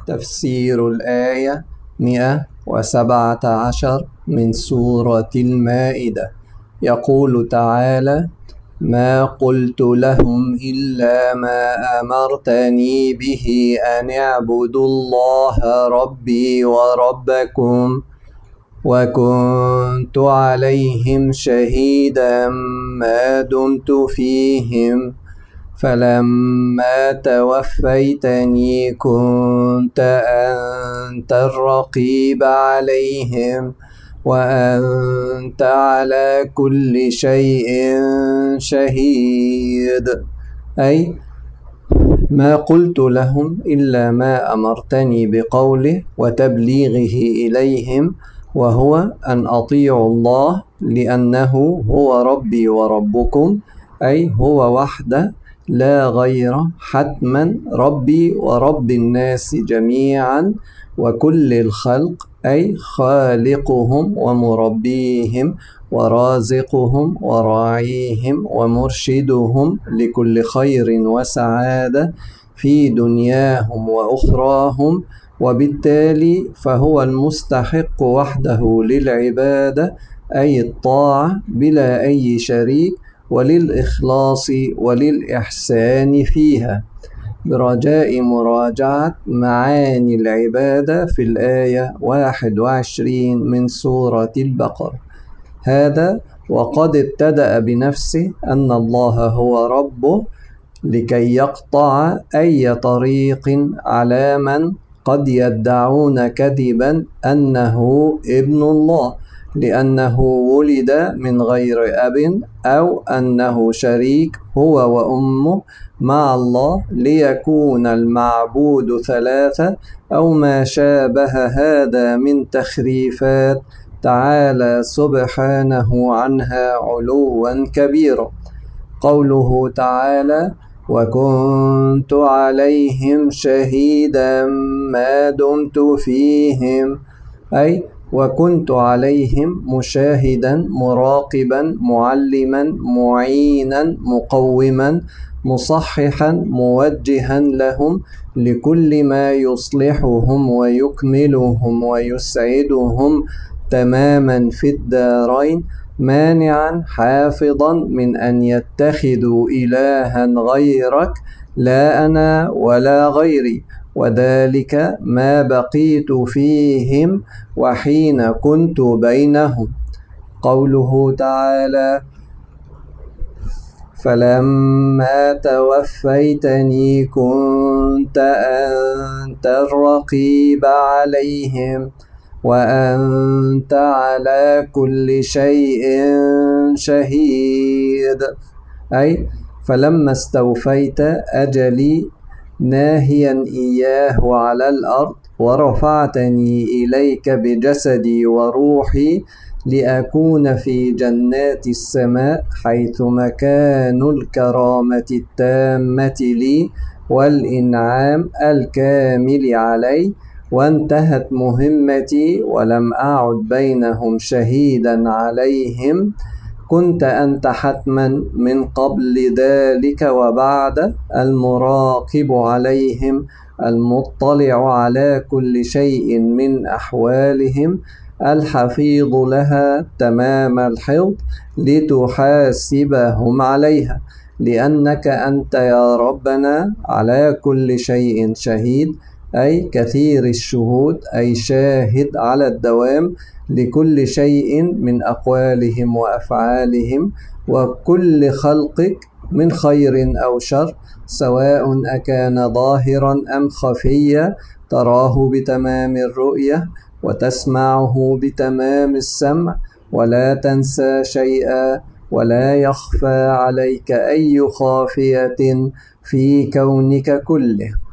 تفسير الآية 117 من سورة المائدة. يقول تعالى: ما قلت لهم إلا ما أمرتني به أن اعبدوا الله ربي وربكم وكنت عليهم شهيدا ما دمت فيهم فلما توفيتني كنت أنت الرقيب عليهم وأنت على كل شيء شهيد. أي ما قلت لهم إلا ما أمرتني بقوله وتبليغه إليهم، وهو أن أطيعوا الله لأنه هو ربي وربكم، أي هو وحده لا غير، حتما ربي ورب الناس جميعا وكل الخلق، أي خالقهم ومربيهم ورازقهم وراعيهم ومرشدهم لكل خير وسعادة في دنياهم وأخراهم، وبالتالي فهو المستحق وحده للعبادة، أي الطاعة بلا أي شريك، وللإخلاص وللإحسان فيها، برجاء مراجعة معاني العبادة في الآية 21 من سورة البقرة. هذا وقد ابتدأ بنفسه أن الله هو ربه لكي يقطع أي طريق على من قد يدعون كذبا أنه ابن الله لأنه ولد من غير أب، أو أنه شريك هو وأمه مع الله ليكون المعبود ثلاثة، أو ما شابه هذا من تخريفات تعالى سبحانه عنها علوا كبيرا. قوله تعالى: وكنت عليهم شهيدا ما دمت فيهم، أي وكنت عليهم مشاهدا مراقبا معلما معينا مقوما مصححا موجها لهم لكل ما يصلحهم ويكملهم ويسعدهم تماما في الدارين، مانعا حافظا من أن يتخذوا إلها غيرك لا أنا ولا غيري، وذلك ما بقيت فيهم وحين كنت بينهم. قوله تعالى: فلما توفيتني كنت أنت الرقيب عليهم وأنت على كل شيء شهيد، أي فلما استوفيت أجلي ناهيا إياه على الأرض ورفعتني إليك بجسدي وروحي لأكون في جنات السماء حيث مكان الكرامة التامة لي والإنعام الكامل علي، وانتهت مهمتي ولم أعد بينهم شهيدا عليهم، كنت أنت حتما من قبل ذلك وبعد المراقب عليهم المطلع على كل شيء من أحوالهم الحفيظ لها تمام الحفظ لتحاسبهم عليها، لأنك أنت يا ربنا على كل شيء شهيد، أي كثير الشهود، أي شاهد على الدوام لكل شيء من أقوالهم وأفعالهم وكل خلقك من خير أو شر، سواء أكان ظاهرا أم خفيا، تراه بتمام الرؤية وتسمعه بتمام السمع ولا تنسى شيئا ولا يخفى عليك أي خافية في كونك كله.